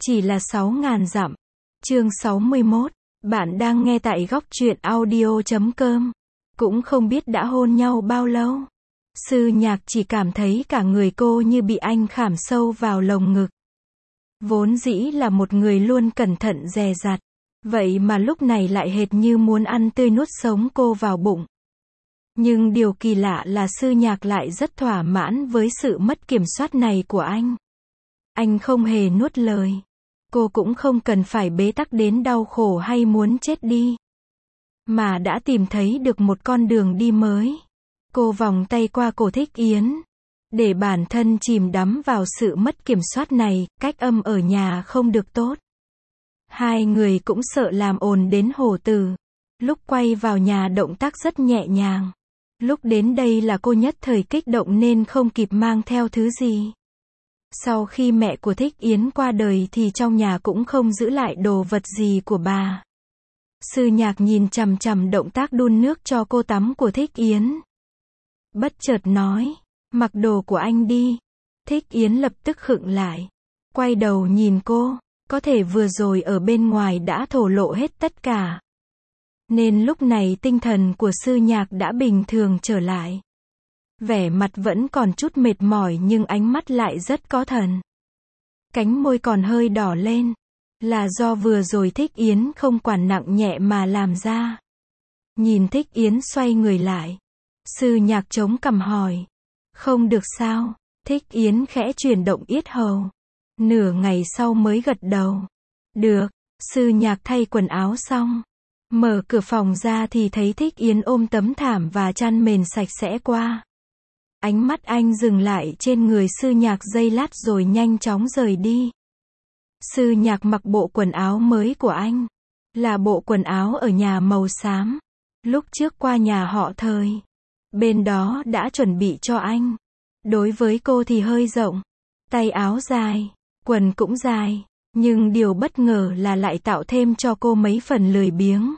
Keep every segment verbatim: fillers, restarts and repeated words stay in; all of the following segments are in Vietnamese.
Chỉ là sáu ngàn dặm. Chương sáu mươi mốt. Bạn đang nghe tại góc truyện audio chấm com. Cũng không biết đã hôn nhau bao lâu. Sư Nhạc chỉ cảm thấy cả người cô như bị anh khảm sâu vào lồng ngực. Vốn dĩ là một người luôn cẩn thận dè dặt. Vậy mà lúc này lại hệt như muốn ăn tươi nuốt sống cô vào bụng. Nhưng điều kỳ lạ là Sư Nhạc lại rất thỏa mãn với sự mất kiểm soát này của anh. Anh không hề nuốt lời. Cô cũng không cần phải bế tắc đến đau khổ hay muốn chết đi. Mà đã tìm thấy được một con đường đi mới. Cô vòng tay qua cổ Thích Yến. Để bản thân chìm đắm vào sự mất kiểm soát này, cách âm ở nhà không được tốt. Hai người cũng sợ làm ồn đến hổ tử. Lúc quay vào nhà động tác rất nhẹ nhàng. Lúc đến đây là cô nhất thời kích động nên không kịp mang theo thứ gì. Sau khi mẹ của Thích Yến qua đời thì trong nhà cũng không giữ lại đồ vật gì của bà. Sư Nhạc nhìn chằm chằm động tác đun nước cho cô tắm của Thích Yến. Bất chợt nói, mặc đồ của anh đi. Thích Yến lập tức khựng lại. Quay đầu nhìn cô, có thể vừa rồi ở bên ngoài đã thổ lộ hết tất cả. Nên lúc này tinh thần của Sư Nhạc đã bình thường trở lại. Vẻ mặt vẫn còn chút mệt mỏi nhưng ánh mắt lại rất có thần. Cánh môi còn hơi đỏ lên. Là do vừa rồi Thích Yến không quản nặng nhẹ mà làm ra. Nhìn Thích Yến xoay người lại. Sư Nhạc chống cằm hỏi. Không được sao? Thích Yến khẽ chuyển động yết hầu. Nửa ngày sau mới gật đầu. Được. Sư Nhạc thay quần áo xong. Mở cửa phòng ra thì thấy Thích Yến ôm tấm thảm và chăn mền sạch sẽ qua. Ánh mắt anh dừng lại trên người Sư Nhạc giây lát rồi nhanh chóng rời đi. Sư Nhạc mặc bộ quần áo mới của anh. Là bộ quần áo ở nhà màu xám. Lúc trước qua nhà họ Thời. Bên đó đã chuẩn bị cho anh. Đối với cô thì hơi rộng. Tay áo dài. Quần cũng dài. Nhưng điều bất ngờ là lại tạo thêm cho cô mấy phần lười biếng.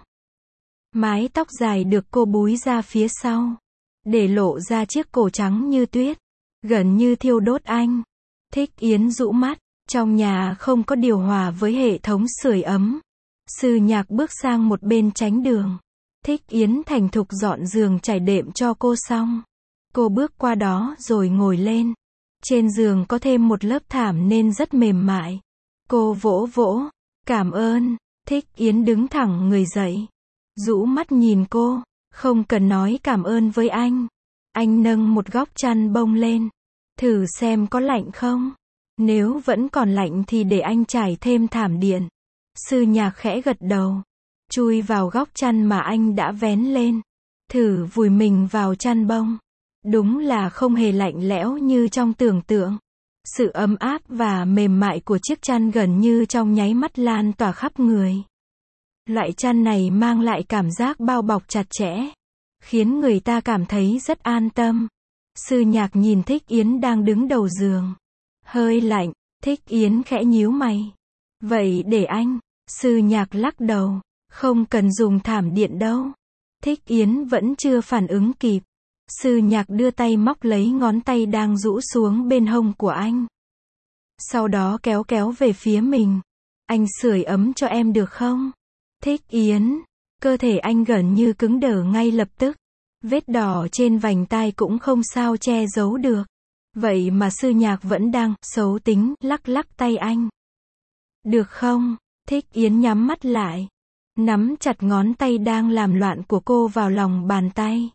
Mái tóc dài được cô búi ra phía sau. Để lộ ra chiếc cổ trắng như tuyết. Gần như thiêu đốt anh. Thích Yến rũ mắt. Trong nhà không có điều hòa với hệ thống sưởi ấm. Sư Nhạc bước sang một bên tránh đường. Thích Yến thành thục dọn giường trải đệm cho cô xong. Cô bước qua đó rồi ngồi lên. Trên giường có thêm một lớp thảm nên rất mềm mại. Cô vỗ vỗ. Cảm ơn. Thích Yến đứng thẳng người dậy. Rũ mắt nhìn cô. Không cần nói cảm ơn với anh. Anh nâng một góc chăn bông lên. Thử xem có lạnh không? Nếu vẫn còn lạnh thì để anh trải thêm thảm điện. Sư Nhạc khẽ gật đầu. Chui vào góc chăn mà anh đã vén lên. Thử vùi mình vào chăn bông. Đúng là không hề lạnh lẽo như trong tưởng tượng. Sự ấm áp và mềm mại của chiếc chăn gần như trong nháy mắt lan tỏa khắp người. Loại chăn này mang lại cảm giác bao bọc chặt chẽ. Khiến người ta cảm thấy rất an tâm. Sư Nhạc nhìn Thích Yến đang đứng đầu giường. Hơi lạnh. Thích Yến khẽ nhíu mày. Vậy để anh. Sư Nhạc lắc đầu. Không cần dùng thảm điện đâu. Thích Yến vẫn chưa phản ứng kịp. Sư Nhạc đưa tay móc lấy ngón tay đang rũ xuống bên hông của anh. Sau đó kéo kéo về phía mình. Anh sưởi ấm cho em được không? Thích Yến. Cơ thể anh gần như cứng đờ ngay lập tức. Vết đỏ trên vành tai cũng không sao che giấu được. Vậy mà Sư Nhạc vẫn đang xấu tính lắc lắc tay anh. Được không? Thích Yến nhắm mắt lại. Nắm chặt ngón tay đang làm loạn của cô vào lòng bàn tay.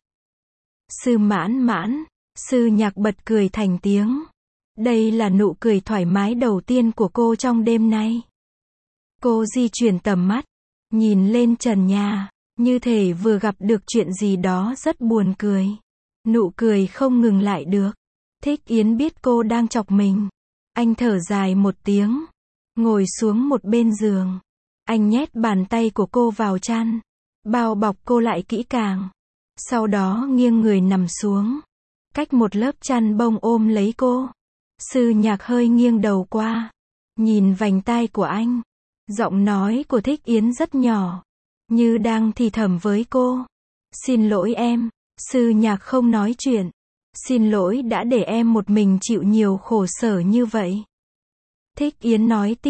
Sư mãn mãn. Sư Nhạc bật cười thành tiếng. Đây là nụ cười thoải mái đầu tiên của cô trong đêm nay. Cô di chuyển tầm mắt. Nhìn lên trần nhà. Như thể vừa gặp được chuyện gì đó rất buồn cười. Nụ cười không ngừng lại được. Thích Yến biết cô đang chọc mình. Anh thở dài một tiếng. Ngồi xuống một bên giường. Anh nhét bàn tay của cô vào chăn. Bao bọc cô lại kỹ càng. Sau đó nghiêng người nằm xuống. Cách một lớp chăn bông ôm lấy cô. Sư Nhạc hơi nghiêng đầu qua. Nhìn vành tai của anh. Giọng nói của Thích Yến rất nhỏ. Như đang thì thầm với cô. Xin lỗi em. Sư Nhạc không nói chuyện. Xin lỗi đã để em một mình chịu nhiều khổ sở như vậy. Thích Yến nói tiếp.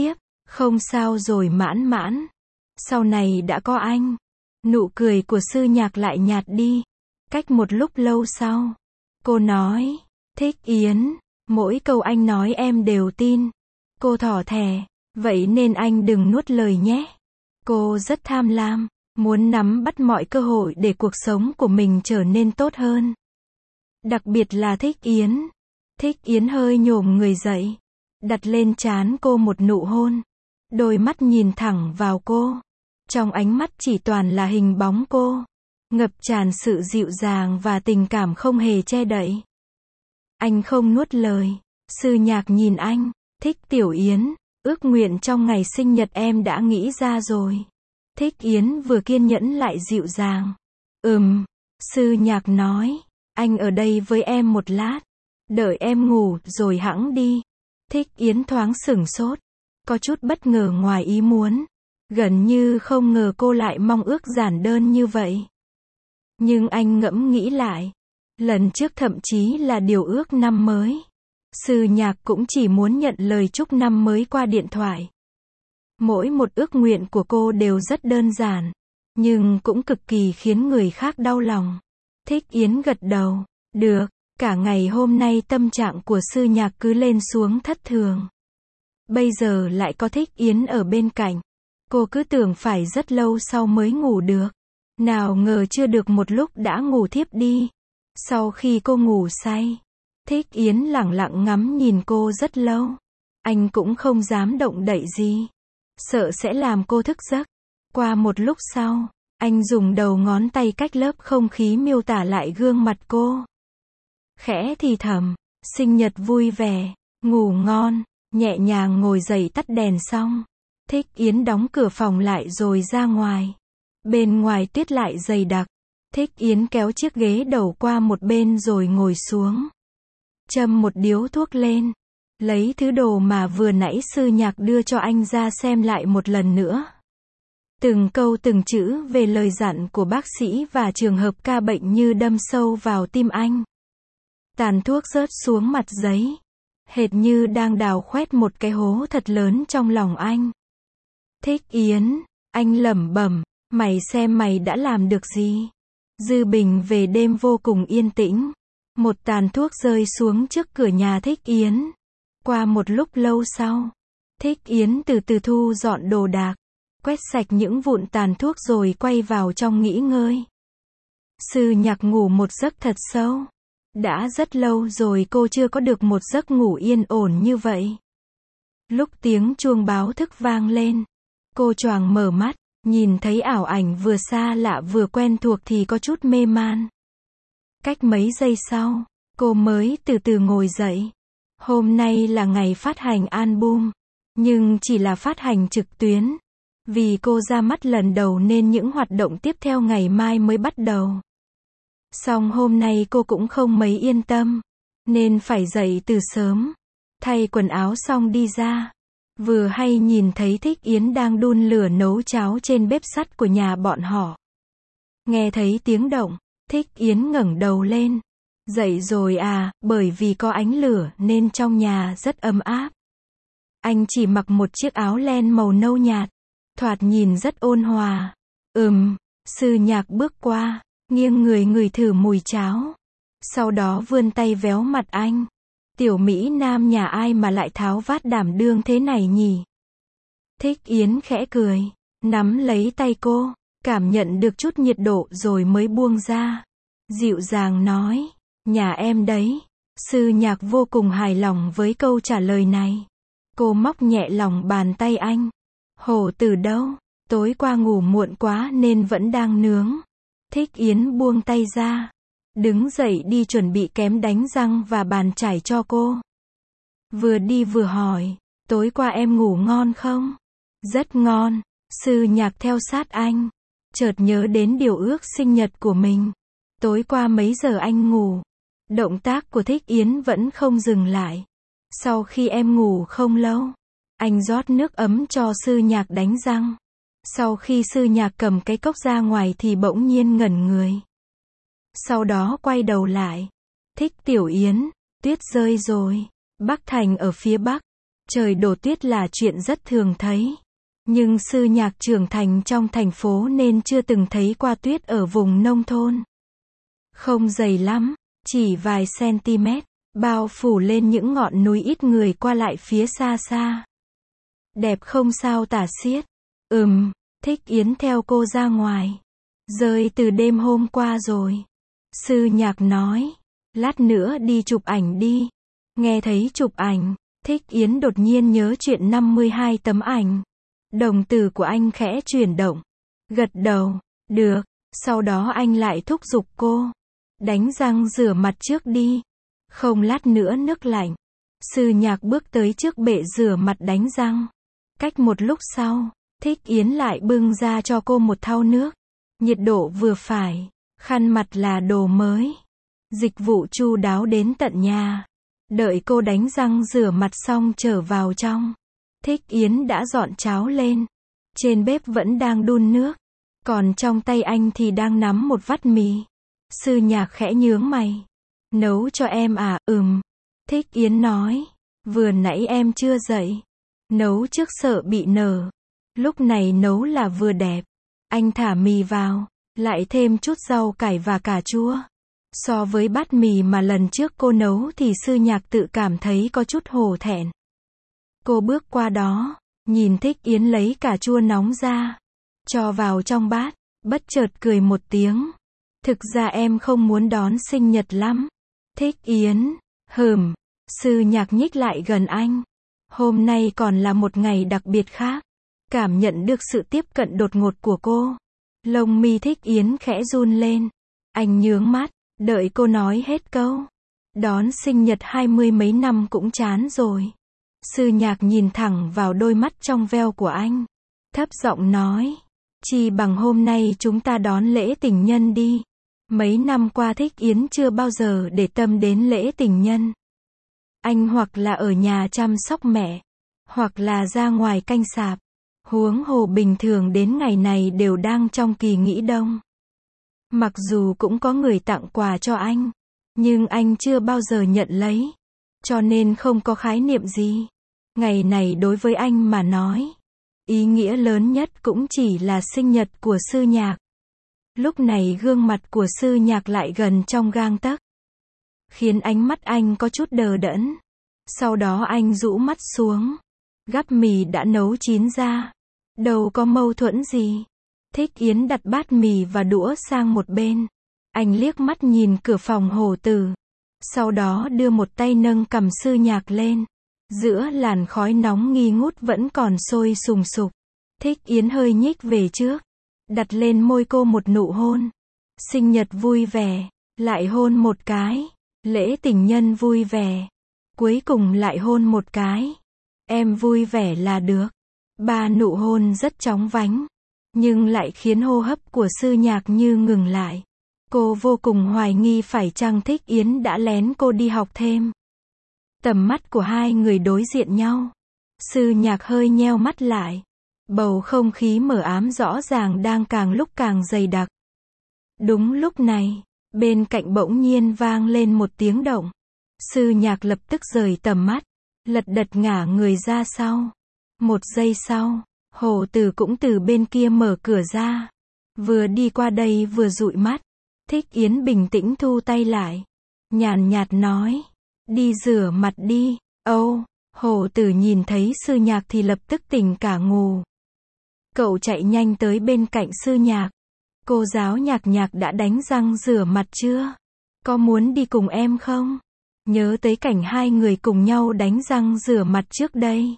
Không sao rồi Mãn Mãn. Sau này đã có anh. Nụ cười của Sư Nhạc lại nhạt đi. Cách một lúc lâu sau, cô nói, Thích Yến, mỗi câu anh nói em đều tin. Cô thỏ thẻ, vậy nên anh đừng nuốt lời nhé. Cô rất tham lam, muốn nắm bắt mọi cơ hội để cuộc sống của mình trở nên tốt hơn. Đặc biệt là Thích Yến. Thích Yến hơi nhổm người dậy, đặt lên trán cô một nụ hôn. Đôi mắt nhìn thẳng vào cô. Trong ánh mắt chỉ toàn là hình bóng cô, ngập tràn sự dịu dàng và tình cảm không hề che đậy. Anh không nuốt lời. Sư Nhạc nhìn anh, Thích Tiểu Yến, ước nguyện trong ngày sinh nhật em đã nghĩ ra rồi. Thích Yến vừa kiên nhẫn lại dịu dàng. Ừm, Sư Nhạc nói, anh ở đây với em một lát, đợi em ngủ rồi hẵng đi. Thích Yến thoáng sửng sốt, có chút bất ngờ ngoài ý muốn, gần như không ngờ cô lại mong ước giản đơn như vậy. Nhưng anh ngẫm nghĩ lại, lần trước thậm chí là điều ước năm mới, Sư Nhạc cũng chỉ muốn nhận lời chúc năm mới qua điện thoại. Mỗi một ước nguyện của cô đều rất đơn giản, nhưng cũng cực kỳ khiến người khác đau lòng. Thích Yến gật đầu, được. Cả ngày hôm nay tâm trạng của Sư Nhạc cứ lên xuống thất thường. Bây giờ lại có Thích Yến ở bên cạnh. Cô cứ tưởng phải rất lâu sau mới ngủ được. Nào ngờ chưa được một lúc đã ngủ thiếp đi. Sau khi cô ngủ say, Thích Yến lẳng lặng ngắm nhìn cô rất lâu. Anh cũng không dám động đậy gì, sợ sẽ làm cô thức giấc. Qua một lúc sau, anh dùng đầu ngón tay cách lớp không khí miêu tả lại gương mặt cô. Khẽ thì thầm, sinh nhật vui vẻ, ngủ ngon. Nhẹ nhàng ngồi dậy tắt đèn xong, Thích Yến đóng cửa phòng lại rồi ra ngoài. Bên ngoài tuyết lại dày đặc. Thích Yến kéo chiếc ghế đầu qua một bên rồi ngồi xuống. Châm một điếu thuốc lên. Lấy thứ đồ mà vừa nãy Sư Nhạc đưa cho anh ra xem lại một lần nữa. Từng câu từng chữ về lời dặn của bác sĩ và trường hợp ca bệnh như đâm sâu vào tim anh. Tàn thuốc rớt xuống mặt giấy, hệt như đang đào khoét một cái hố thật lớn trong lòng anh. Thích Yến, anh lẩm bẩm, mày xem mày đã làm được gì? Dư Bình về đêm vô cùng yên tĩnh. Một tàn thuốc rơi xuống trước cửa nhà Thích Yến. Qua một lúc lâu sau, Thích Yến từ từ thu dọn đồ đạc, quét sạch những vụn tàn thuốc rồi quay vào trong nghỉ ngơi. Sư Nhạc ngủ một giấc thật sâu. Đã rất lâu rồi cô chưa có được một giấc ngủ yên ổn như vậy. Lúc tiếng chuông báo thức vang lên, cô choàng mở mắt, nhìn thấy ảo ảnh vừa xa lạ vừa quen thuộc thì có chút mê man. Cách mấy giây sau, cô mới từ từ ngồi dậy. Hôm nay là ngày phát hành album, nhưng chỉ là phát hành trực tuyến. Vì cô ra mắt lần đầu nên những hoạt động tiếp theo ngày mai mới bắt đầu. Song hôm nay cô cũng không mấy yên tâm, nên phải dậy từ sớm, thay quần áo xong đi ra. Vừa hay nhìn thấy Thích Yến đang đun lửa nấu cháo trên bếp sắt của nhà bọn họ. Nghe thấy tiếng động, Thích Yến ngẩng đầu lên. Dậy rồi à, bởi vì có ánh lửa nên trong nhà rất ấm áp. Anh chỉ mặc một chiếc áo len màu nâu nhạt, thoạt nhìn rất ôn hòa. Ừm, Sư Nhạc bước qua, nghiêng người ngửi thử mùi cháo. Sau đó vươn tay véo mặt anh. Tiểu Mỹ Nam nhà ai mà lại tháo vát đảm đương thế này nhỉ? Thích Yến khẽ cười, nắm lấy tay cô, cảm nhận được chút nhiệt độ rồi mới buông ra. Dịu dàng nói, nhà em đấy. Sư Nhạc vô cùng hài lòng với câu trả lời này. Cô móc nhẹ lòng bàn tay anh. Hổ từ đâu? Tối qua ngủ muộn quá nên vẫn đang nướng. Thích Yến buông tay ra, đứng dậy đi chuẩn bị kém đánh răng và bàn chải cho cô. Vừa đi vừa hỏi, tối qua em ngủ ngon không? Rất ngon. Sư Nhạc theo sát anh, chợt nhớ đến điều ước sinh nhật của mình. Tối qua mấy giờ anh ngủ? Động tác của Thích Yến vẫn không dừng lại. Sau khi em ngủ không lâu, anh rót nước ấm cho Sư Nhạc đánh răng. Sau khi Sư Nhạc cầm cái cốc ra ngoài thì bỗng nhiên ngẩn người. Sau đó quay đầu lại. Thích Tiểu Yến, tuyết rơi rồi. Bắc Thành ở phía bắc. Trời đổ tuyết là chuyện rất thường thấy. Nhưng Sư Nhạc trưởng thành trong thành phố nên chưa từng thấy qua tuyết ở vùng nông thôn. Không dày lắm, chỉ vài cm, bao phủ lên những ngọn núi ít người qua lại phía xa xa. Đẹp không sao tả xiết. Ừm, Thích Yến theo cô ra ngoài. Rơi từ đêm hôm qua rồi. Sư Nhạc nói, lát nữa đi chụp ảnh đi. Nghe thấy chụp ảnh, Thích Yến đột nhiên nhớ chuyện năm mươi hai tấm ảnh. Đồng tử của anh khẽ chuyển động. Gật đầu, được. Sau đó anh lại thúc giục cô. Đánh răng rửa mặt trước đi. Không lát nữa nước lạnh. Sư Nhạc bước tới trước bệ rửa mặt đánh răng. Cách một lúc sau, Thích Yến lại bưng ra cho cô một thau nước. Nhiệt độ vừa phải, khăn mặt là đồ mới. Dịch vụ chu đáo đến tận nhà. Đợi cô đánh răng rửa mặt xong trở vào trong. Thích Yến đã dọn cháo lên. Trên bếp vẫn đang đun nước. Còn trong tay anh thì đang nắm một vắt mì. Sư Nhạc khẽ nhướng mày. Nấu cho em à? Ừm. Thích Yến nói. Vừa nãy em chưa dậy. Nấu trước sợ bị nở. Lúc này nấu là vừa đẹp. Anh thả mì vào. Lại thêm chút rau cải và cà chua. So với bát mì mà lần trước cô nấu thì Sư Nhạc tự cảm thấy có chút hổ thẹn. Cô bước qua đó. Nhìn Thích Yến lấy cà chua nóng ra. Cho vào trong bát. Bất chợt cười một tiếng. Thực ra em không muốn đón sinh nhật lắm. Thích Yến. Hừm. Sư Nhạc nhích lại gần anh. Hôm nay còn là một ngày đặc biệt khác. Cảm nhận được sự tiếp cận đột ngột của cô. Lông mi Thích Yến khẽ run lên. Anh nhướng mắt. Đợi cô nói hết câu. Đón sinh nhật hai mươi mấy năm cũng chán rồi. Sư Nhạc nhìn thẳng vào đôi mắt trong veo của anh. Thấp giọng nói. Chi bằng hôm nay chúng ta đón lễ tình nhân đi. Mấy năm qua Thích Yến chưa bao giờ để tâm đến lễ tình nhân. Anh hoặc là ở nhà chăm sóc mẹ. Hoặc là ra ngoài canh sạp. Huống hồ bình thường đến ngày này đều đang trong kỳ nghỉ đông. Mặc dù cũng có người tặng quà cho anh. Nhưng anh chưa bao giờ nhận lấy. Cho nên không có khái niệm gì. Ngày này đối với anh mà nói. Ý nghĩa lớn nhất cũng chỉ là sinh nhật của Sư Nhạc. Lúc này gương mặt của Sư Nhạc lại gần trong gang tấc. Khiến ánh mắt anh có chút đờ đẫn. Sau đó anh rũ mắt xuống. Gắp mì đã nấu chín ra. Đâu có mâu thuẫn gì. Thích Yến đặt bát mì và đũa sang một bên. Anh liếc mắt nhìn cửa phòng Hổ Tử. Sau đó đưa một tay nâng cằm Sư Nhạc lên. Giữa làn khói nóng nghi ngút vẫn còn sôi sùng sục. Thích Yến hơi nhích về trước. Đặt lên môi cô một nụ hôn. Sinh nhật vui vẻ. Lại hôn một cái. Lễ tình nhân vui vẻ. Cuối cùng lại hôn một cái. Em vui vẻ là được. Ba nụ hôn rất chóng vánh. Nhưng lại khiến hô hấp của Sư Nhạc như ngừng lại. Cô vô cùng hoài nghi phải chăng Thích Yến đã lén cô đi học thêm. Tầm mắt của hai người đối diện nhau. Sư Nhạc hơi nheo mắt lại. Bầu không khí mờ ám rõ ràng đang càng lúc càng dày đặc. Đúng lúc này, bên cạnh bỗng nhiên vang lên một tiếng động. Sư Nhạc lập tức rời tầm mắt. Lật đật ngả người ra sau. Một giây sau, Hổ Tử cũng từ bên kia mở cửa ra. Vừa đi qua đây vừa dụi mắt. Thích Yến bình tĩnh thu tay lại. Nhàn nhạt nói. Đi rửa mặt đi. Âu, Hổ Tử nhìn thấy Sư Nhạc thì lập tức tỉnh cả ngù. Cậu chạy nhanh tới bên cạnh Sư Nhạc. Cô giáo Nhạc Nhạc đã đánh răng rửa mặt chưa? Có muốn đi cùng em không? Nhớ tới cảnh hai người cùng nhau đánh răng rửa mặt trước đây.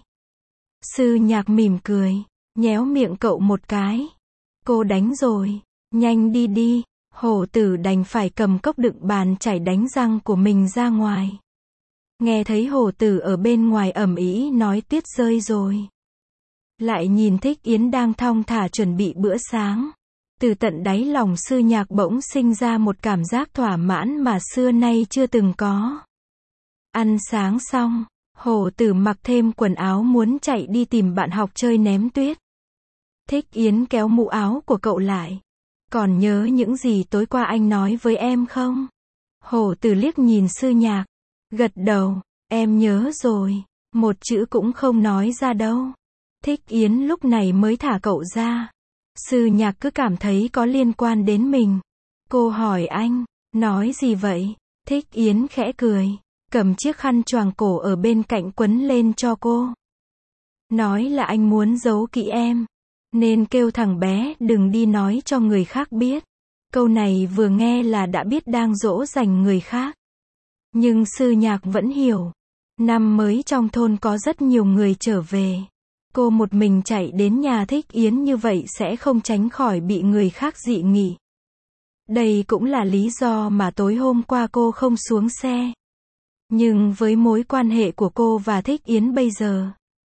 Sư Nhạc mỉm cười, nhéo miệng cậu một cái. Cô đánh rồi, nhanh đi đi. Hổ Tử đành phải cầm cốc đựng bàn chải đánh răng của mình ra ngoài. Nghe thấy Hổ Tử ở bên ngoài ầm ĩ nói tuyết rơi rồi. Lại nhìn Thích Yến đang thong thả chuẩn bị bữa sáng. Từ tận đáy lòng Sư Nhạc bỗng sinh ra một cảm giác thỏa mãn mà xưa nay chưa từng có. Ăn sáng xong, Hổ Tử mặc thêm quần áo muốn chạy đi tìm bạn học chơi ném tuyết. Thích Yến kéo mũ áo của cậu lại. Còn nhớ những gì tối qua anh nói với em không? Hổ Tử liếc nhìn Sư Nhạc. Gật đầu, em nhớ rồi. Một chữ cũng không nói ra đâu. Thích Yến lúc này mới thả cậu ra. Sư Nhạc cứ cảm thấy có liên quan đến mình. Cô hỏi anh, nói gì vậy? Thích Yến khẽ cười, cầm chiếc khăn choàng cổ ở bên cạnh quấn lên cho cô. Nói là anh muốn giấu kỹ em, nên kêu thằng bé đừng đi nói cho người khác biết. Câu này vừa nghe là đã biết đang dỗ dành người khác. Nhưng Sư Nhạc vẫn hiểu. Năm mới trong thôn có rất nhiều người trở về. Cô một mình chạy đến nhà Thích Yến như vậy sẽ không tránh khỏi bị người khác dị nghị. Đây cũng là lý do mà tối hôm qua cô không xuống xe. Nhưng với mối quan hệ của cô và Thích Yến bây giờ,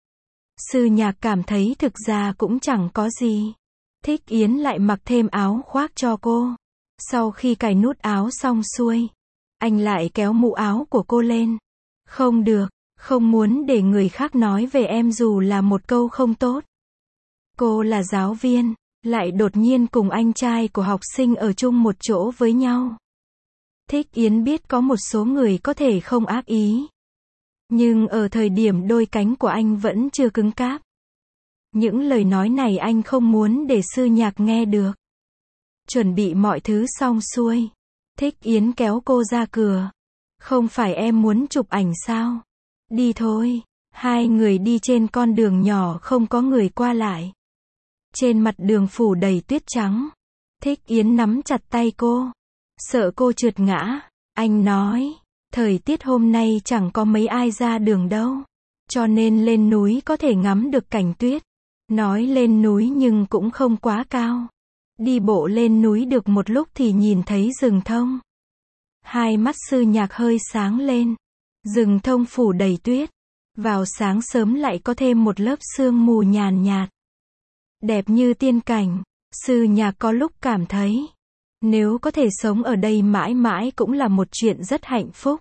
Sư Nhạc cảm thấy thực ra cũng chẳng có gì. Thích Yến lại mặc thêm áo khoác cho cô. Sau khi cài nút áo xong xuôi, anh lại kéo mũ áo của cô lên. Không được, không muốn để người khác nói về em dù là một câu không tốt. Cô là giáo viên, lại đột nhiên cùng anh trai của học sinh ở chung một chỗ với nhau. Thích Yến biết có một số người có thể không ác ý. Nhưng ở thời điểm đôi cánh của anh vẫn chưa cứng cáp. Những lời nói này anh không muốn để Sư Nhạc nghe được. Chuẩn bị mọi thứ xong xuôi, Thích Yến kéo cô ra cửa. Không phải em muốn chụp ảnh sao? Đi thôi. Hai người đi trên con đường nhỏ không có người qua lại. Trên mặt đường phủ đầy tuyết trắng. Thích Yến nắm chặt tay cô. Sợ cô trượt ngã. Anh nói, thời tiết hôm nay chẳng có mấy ai ra đường đâu. Cho nên lên núi có thể ngắm được cảnh tuyết. Nói lên núi nhưng cũng không quá cao. Đi bộ lên núi được một lúc thì nhìn thấy rừng thông. Hai mắt Sư Nhạc hơi sáng lên. Rừng thông phủ đầy tuyết. Vào sáng sớm lại có thêm một lớp sương mù nhàn nhạt. Đẹp như tiên cảnh. Sư Nhạc có lúc cảm thấy, nếu có thể sống ở đây mãi mãi cũng là một chuyện rất hạnh phúc.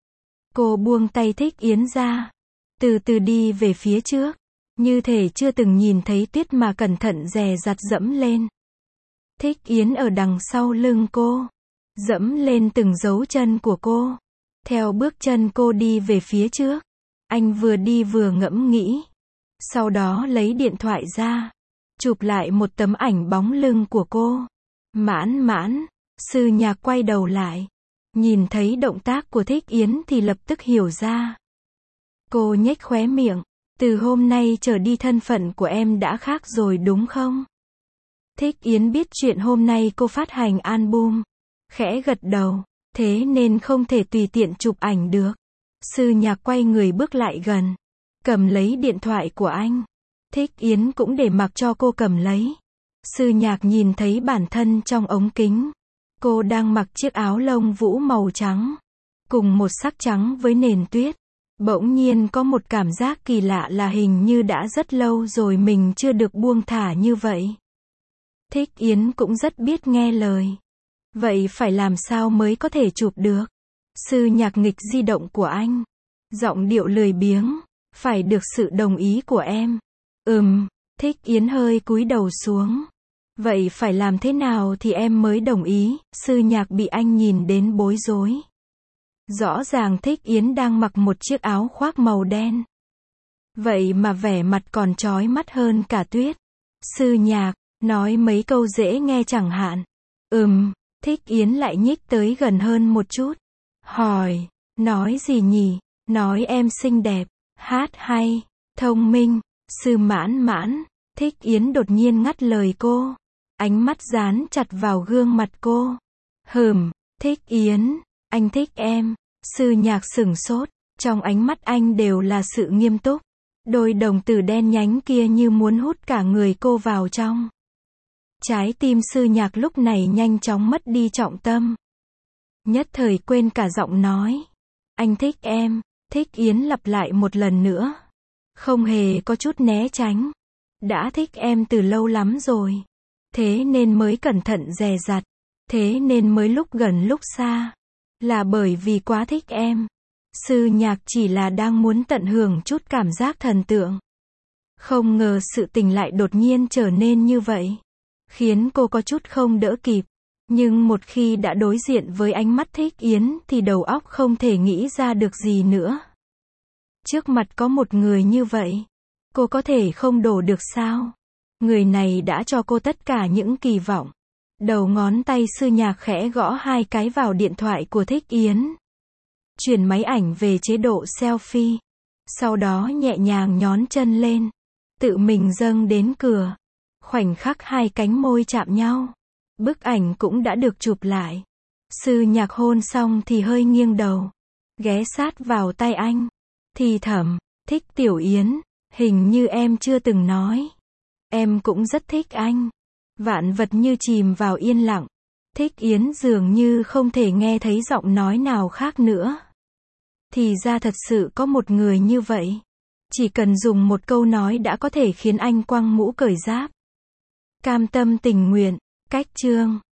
Cô buông tay Thích Yến ra. Từ từ đi về phía trước. Như thể chưa từng nhìn thấy tuyết mà cẩn thận dè dặt dẫm lên. Thích Yến ở đằng sau lưng cô. Dẫm lên từng dấu chân của cô. Theo bước chân cô đi về phía trước. Anh vừa đi vừa ngẫm nghĩ. Sau đó lấy điện thoại ra. Chụp lại một tấm ảnh bóng lưng của cô. Mãn mãn. Sư Nhạc quay đầu lại. Nhìn thấy động tác của Thích Yến thì lập tức hiểu ra. Cô nhếch khóe miệng. Từ hôm nay trở đi thân phận của em đã khác rồi đúng không? Thích Yến biết chuyện hôm nay cô phát hành album. Khẽ gật đầu. Thế nên không thể tùy tiện chụp ảnh được. Sư Nhạc quay người bước lại gần. Cầm lấy điện thoại của anh. Thích Yến cũng để mặc cho cô cầm lấy. Sư Nhạc nhìn thấy bản thân trong ống kính. Cô đang mặc chiếc áo lông vũ màu trắng. Cùng một sắc trắng với nền tuyết. Bỗng nhiên có một cảm giác kỳ lạ là hình như đã rất lâu rồi mình chưa được buông thả như vậy. Thích Yến cũng rất biết nghe lời. Vậy phải làm sao mới có thể chụp được? Sư Nhạc nghịch di động của anh. Giọng điệu lười biếng. Phải được sự đồng ý của em. Ừm, Thích Yến hơi cúi đầu xuống. Vậy phải làm thế nào thì em mới đồng ý? Sư Nhạc bị anh nhìn đến bối rối. Rõ ràng Thích Yến đang mặc một chiếc áo khoác màu đen. Vậy mà vẻ mặt còn chói mắt hơn cả tuyết. Sư Nhạc, nói mấy câu dễ nghe chẳng hạn. Ừm, Thích Yến lại nhích tới gần hơn một chút. Hỏi, nói gì nhỉ? Nói em xinh đẹp, hát hay, thông minh. Sư Mãn Mãn. Thích Yến đột nhiên ngắt lời cô. Ánh mắt dán chặt vào gương mặt cô. Hừm, Thích Yến, anh thích em. Sư Nhạc sửng sốt. Trong ánh mắt anh đều là sự nghiêm túc. Đôi đồng tử đen nhánh kia như muốn hút cả người cô vào trong. Trái tim Sư Nhạc lúc này nhanh chóng mất đi trọng tâm. Nhất thời quên cả giọng nói. Anh thích em. Thích Yến lặp lại một lần nữa. Không hề có chút né tránh. Đã thích em từ lâu lắm rồi. Thế nên mới cẩn thận dè dặt. Thế nên mới lúc gần lúc xa. Là bởi vì quá thích em. Sư Nhạc chỉ là đang muốn tận hưởng chút cảm giác thần tượng. Không ngờ sự tình lại đột nhiên trở nên như vậy. Khiến cô có chút không đỡ kịp. Nhưng một khi đã đối diện với ánh mắt Thích Yến thì đầu óc không thể nghĩ ra được gì nữa. Trước mặt có một người như vậy, cô có thể không đổ được sao? Người này đã cho cô tất cả những kỳ vọng. Đầu ngón tay Sư Nhạc khẽ gõ hai cái vào điện thoại của Thích Yến. Chuyển máy ảnh về chế độ selfie. Sau đó nhẹ nhàng nhón chân lên. Tự mình dâng đến cửa. Khoảnh khắc hai cánh môi chạm nhau. Bức ảnh cũng đã được chụp lại. Sư Nhạc hôn xong thì hơi nghiêng đầu. Ghé sát vào tay anh. Thì thầm, thích Tiểu Yến, hình như em chưa từng nói. Em cũng rất thích anh. Vạn vật như chìm vào yên lặng. Thích Yến dường như không thể nghe thấy giọng nói nào khác nữa. Thì ra thật sự có một người như vậy. Chỉ cần dùng một câu nói đã có thể khiến anh quăng mũ cởi giáp. Cam tâm tình nguyện, cách chương.